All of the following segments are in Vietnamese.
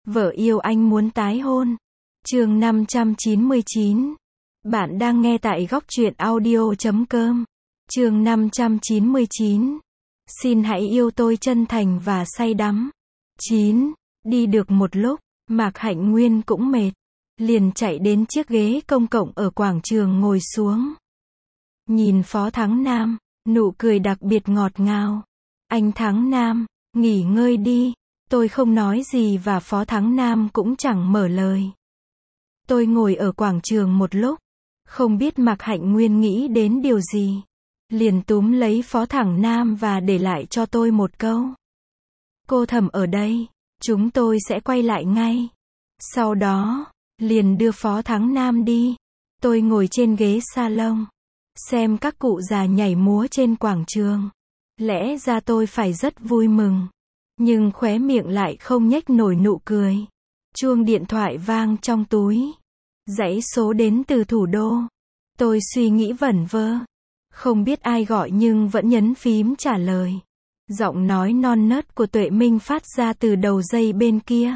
Vợ yêu anh muốn tái hôn. Chương 599. Bạn đang nghe tại góc truyện audio.com. Chương 599. Xin hãy yêu tôi chân thành và say đắm. 9. Đi được một lúc, Mạc Hạnh Nguyên cũng mệt, liền chạy đến chiếc ghế công cộng ở quảng trường ngồi xuống. Nhìn Phó Thắng Nam, nụ cười đặc biệt ngọt ngào. Anh Thắng Nam, nghỉ ngơi đi. Tôi không nói gì và Phó Thắng Nam cũng chẳng mở lời. Tôi ngồi ở quảng trường một lúc, không biết Mạc Hạnh Nguyên nghĩ đến điều gì. Liền túm lấy Phó Thắng Nam và để lại cho tôi một câu. Cô Thẩm ở đây, chúng tôi sẽ quay lại ngay. Sau đó, liền đưa Phó Thắng Nam đi. Tôi ngồi trên ghế salon, xem các cụ già nhảy múa trên quảng trường. Lẽ ra tôi phải rất vui mừng, nhưng khóe miệng lại không nhếch nổi nụ cười. Chuông điện thoại vang trong túi. Dãy số đến từ thủ đô. Tôi suy nghĩ vẩn vơ, không biết ai gọi nhưng vẫn nhấn phím trả lời. Giọng nói non nớt của Tuệ Minh phát ra từ đầu dây bên kia.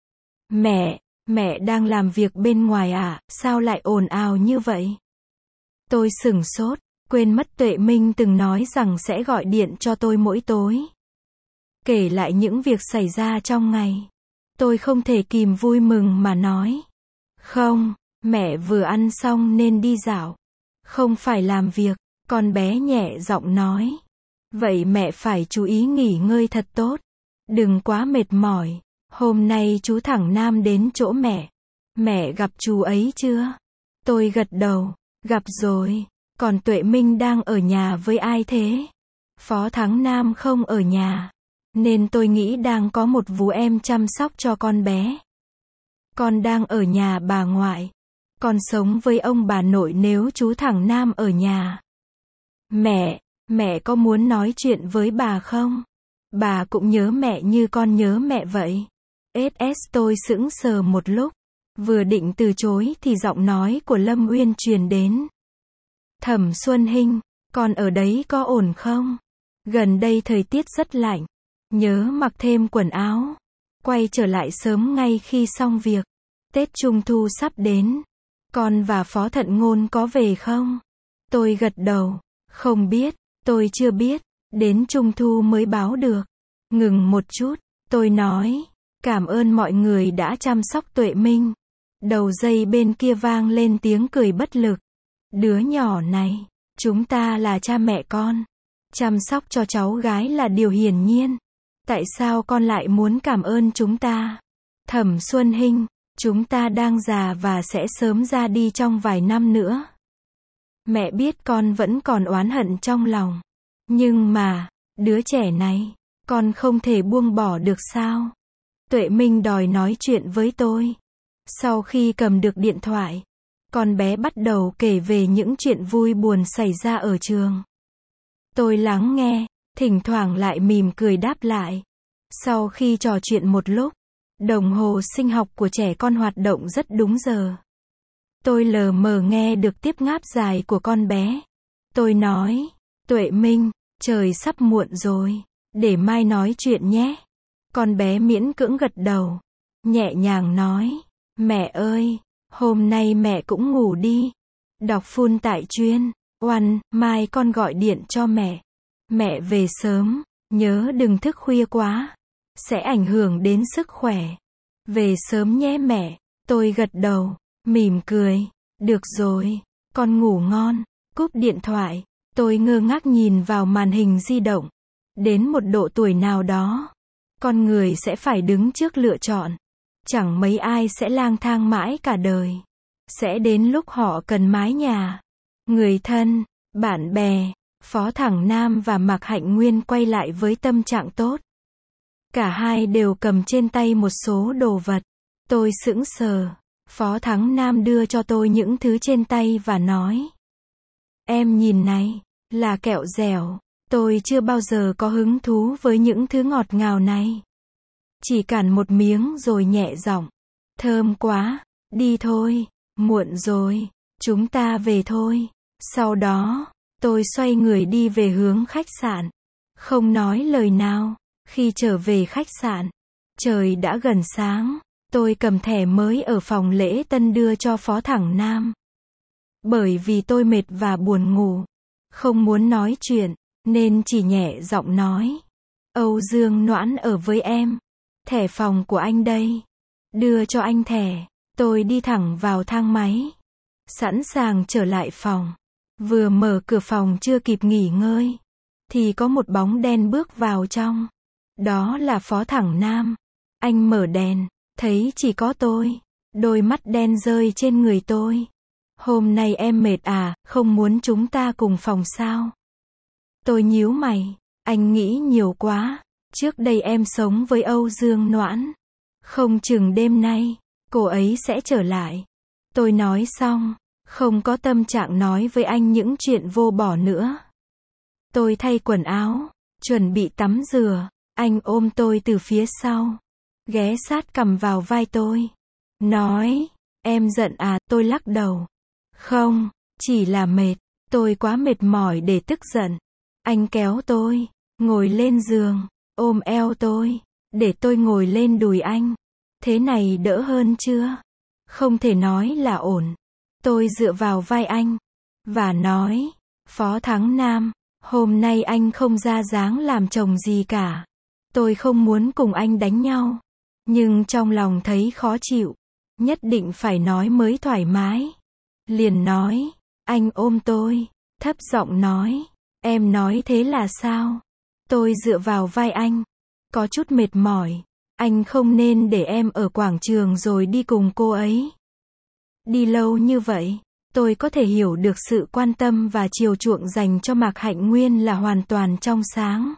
Mẹ đang làm việc bên ngoài à, sao lại ồn ào như vậy? Tôi sửng sốt, quên mất Tuệ Minh từng nói rằng sẽ gọi điện cho tôi mỗi tối, kể lại những việc xảy ra trong ngày. Tôi không thể kìm vui mừng mà nói. Không, mẹ vừa ăn xong nên đi dạo, không phải làm việc. Con bé nhẹ giọng nói. Vậy mẹ phải chú ý nghỉ ngơi thật tốt, đừng quá mệt mỏi. Hôm nay chú Thẳng Nam đến chỗ mẹ gặp chú ấy chưa? Tôi gật đầu, gặp rồi. Còn Tuệ Minh đang ở nhà với ai thế? Phó Thắng Nam không ở nhà, nên tôi nghĩ đang có một vú em chăm sóc cho con bé. Con đang ở nhà bà ngoại. Con sống với ông bà nội nếu chú Thẳng Nam ở nhà. Mẹ có muốn nói chuyện với bà không? Bà cũng nhớ mẹ như con nhớ mẹ vậy. Tôi sững sờ một lúc, vừa định từ chối thì giọng nói của Lâm Uyên truyền đến. Thẩm Xuân Hinh, con ở đấy có ổn không? Gần đây thời tiết rất lạnh, nhớ mặc thêm quần áo, quay trở lại sớm ngay khi xong việc. Tết Trung Thu sắp đến, con và Phó Thận Ngôn có về không? Tôi gật đầu, không biết, tôi chưa biết, đến Trung Thu mới báo được. Ngừng một chút, tôi nói, cảm ơn mọi người đã chăm sóc Tuệ Minh. Đầu dây bên kia vang lên tiếng cười bất lực. Đứa nhỏ này, chúng ta là cha mẹ con, chăm sóc cho cháu gái là điều hiển nhiên. Tại sao con lại muốn cảm ơn chúng ta? Thẩm Xuân Hinh, chúng ta đang già và sẽ sớm ra đi trong vài năm nữa. Mẹ biết con vẫn còn oán hận trong lòng, nhưng mà, đứa trẻ này, con không thể buông bỏ được sao? Tuệ Minh đòi nói chuyện với tôi. Sau khi cầm được điện thoại, con bé bắt đầu kể về những chuyện vui buồn xảy ra ở trường. Tôi lắng nghe, thỉnh thoảng lại mỉm cười đáp lại. Sau khi trò chuyện một lúc, đồng hồ sinh học của trẻ con hoạt động rất đúng giờ. Tôi lờ mờ nghe được tiếp ngáp dài của con bé. Tôi nói, Tuệ Minh, trời sắp muộn rồi, để mai nói chuyện nhé. Con bé miễn cưỡng gật đầu, nhẹ nhàng nói, mẹ ơi, hôm nay mẹ cũng ngủ đi. Đọc full tại chuyên, mai con gọi điện cho mẹ. Mẹ về sớm, nhớ đừng thức khuya quá, sẽ ảnh hưởng đến sức khỏe. Về sớm nhé mẹ. Tôi gật đầu, mỉm cười, được rồi, con ngủ ngon. Cúp điện thoại, tôi ngơ ngác nhìn vào màn hình di động. Đến một độ tuổi nào đó, con người sẽ phải đứng trước lựa chọn. Chẳng mấy ai sẽ lang thang mãi cả đời. Sẽ đến lúc họ cần mái nhà, người thân, bạn bè. Phó Thẳng Nam và Mạc Hạnh Nguyên quay lại với tâm trạng tốt. Cả hai đều cầm trên tay một số đồ vật. Tôi sững sờ. Phó Thắng Nam đưa cho tôi những thứ trên tay và nói. Em nhìn này, là kẹo dẻo. Tôi chưa bao giờ có hứng thú với những thứ ngọt ngào này. Chỉ cắn một miếng rồi nhẹ giọng. Thơm quá, đi thôi, muộn rồi, chúng ta về thôi. Sau đó, tôi xoay người đi về hướng khách sạn. Không nói lời nào. Khi trở về khách sạn, trời đã gần sáng. Tôi cầm thẻ mới ở phòng lễ tân đưa cho Phó Thẳng Nam. Bởi vì tôi mệt và buồn ngủ, không muốn nói chuyện, nên chỉ nhẹ giọng nói. Âu Dương Noãn ở với em. Thẻ phòng của anh đây. Đưa cho anh thẻ. Tôi đi thẳng vào thang máy. Sẵn sàng trở lại phòng. Vừa mở cửa phòng chưa kịp nghỉ ngơi, thì có một bóng đen bước vào trong. Đó là Phó Thẳng Nam. Anh mở đèn, thấy chỉ có tôi. Đôi mắt đen rơi trên người tôi. Hôm nay em mệt à, không muốn chúng ta cùng phòng sao? Tôi nhíu mày. Anh nghĩ nhiều quá. Trước đây em sống với Âu Dương Noãn. Không chừng đêm nay, cô ấy sẽ trở lại. Tôi nói xong, không có tâm trạng nói với anh những chuyện vô bổ nữa. Tôi thay quần áo, chuẩn bị tắm rửa. Anh ôm tôi từ phía sau, ghé sát cằm vào vai tôi. Nói, em giận à, tôi lắc đầu. Không, chỉ là mệt, tôi quá mệt mỏi để tức giận. Anh kéo tôi, ngồi lên giường, ôm eo tôi, để tôi ngồi lên đùi anh. Thế này đỡ hơn chưa? Không thể nói là ổn. Tôi dựa vào vai anh, và nói, Phó Thắng Nam, hôm nay anh không ra dáng làm chồng gì cả. Tôi không muốn cùng anh đánh nhau, nhưng trong lòng thấy khó chịu, nhất định phải nói mới thoải mái. Liền nói, anh ôm tôi, thấp giọng nói, em nói thế là sao? Tôi dựa vào vai anh, có chút mệt mỏi. Anh không nên để em ở quảng trường rồi đi cùng cô ấy. Đi lâu như vậy, tôi có thể hiểu được sự quan tâm và chiều chuộng dành cho Mạc Hạnh Nguyên là hoàn toàn trong sáng.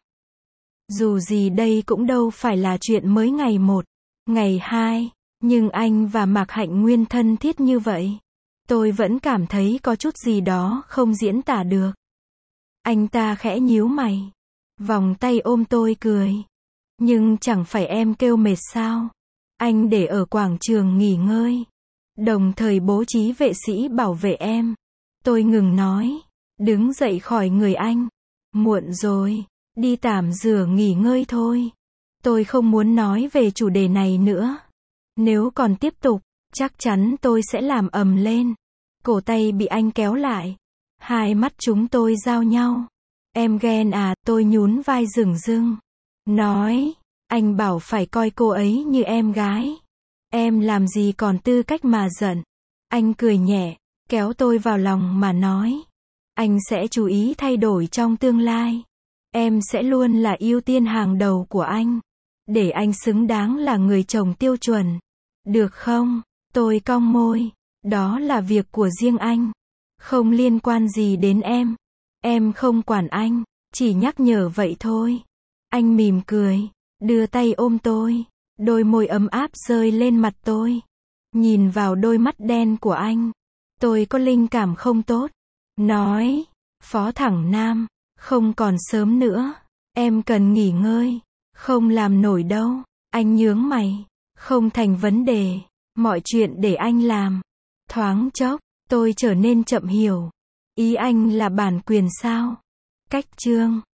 Dù gì đây cũng đâu phải là chuyện mới ngày 1, ngày 2, nhưng anh và Mạc Hạnh Nguyên thân thiết như vậy. Tôi vẫn cảm thấy có chút gì đó không diễn tả được. Anh ta khẽ nhíu mày, vòng tay ôm tôi cười. Nhưng chẳng phải em kêu mệt sao? Anh để ở quảng trường nghỉ ngơi, đồng thời bố trí vệ sĩ bảo vệ em. Tôi ngừng nói, đứng dậy khỏi người anh. Muộn rồi, đi tắm rửa nghỉ ngơi thôi. Tôi không muốn nói về chủ đề này nữa. Nếu còn tiếp tục, chắc chắn tôi sẽ làm ầm lên. Cổ tay bị anh kéo lại. Hai mắt chúng tôi giao nhau. Em ghen à, tôi nhún vai rừng rưng. Nói, anh bảo phải coi cô ấy như em gái. Em làm gì còn tư cách mà giận. Anh cười nhẹ, kéo tôi vào lòng mà nói. Anh sẽ chú ý thay đổi trong tương lai. Em sẽ luôn là ưu tiên hàng đầu của anh. Để anh xứng đáng là người chồng tiêu chuẩn. Được không? Tôi cong môi. Đó là việc của riêng anh. Không liên quan gì đến em. Em không quản anh, chỉ nhắc nhở vậy thôi. Anh mỉm cười, đưa tay ôm tôi. Đôi môi ấm áp rơi lên mặt tôi. Nhìn vào đôi mắt đen của anh, tôi có linh cảm không tốt. Nói, Phó Thẳng Nam, không còn sớm nữa. Em cần nghỉ ngơi. Không làm nổi đâu. Anh nhướng mày. Không thành vấn đề. Mọi chuyện để anh làm. Thoáng chốc, tôi trở nên chậm hiểu. Ý anh là bản quyền sao? Cách chương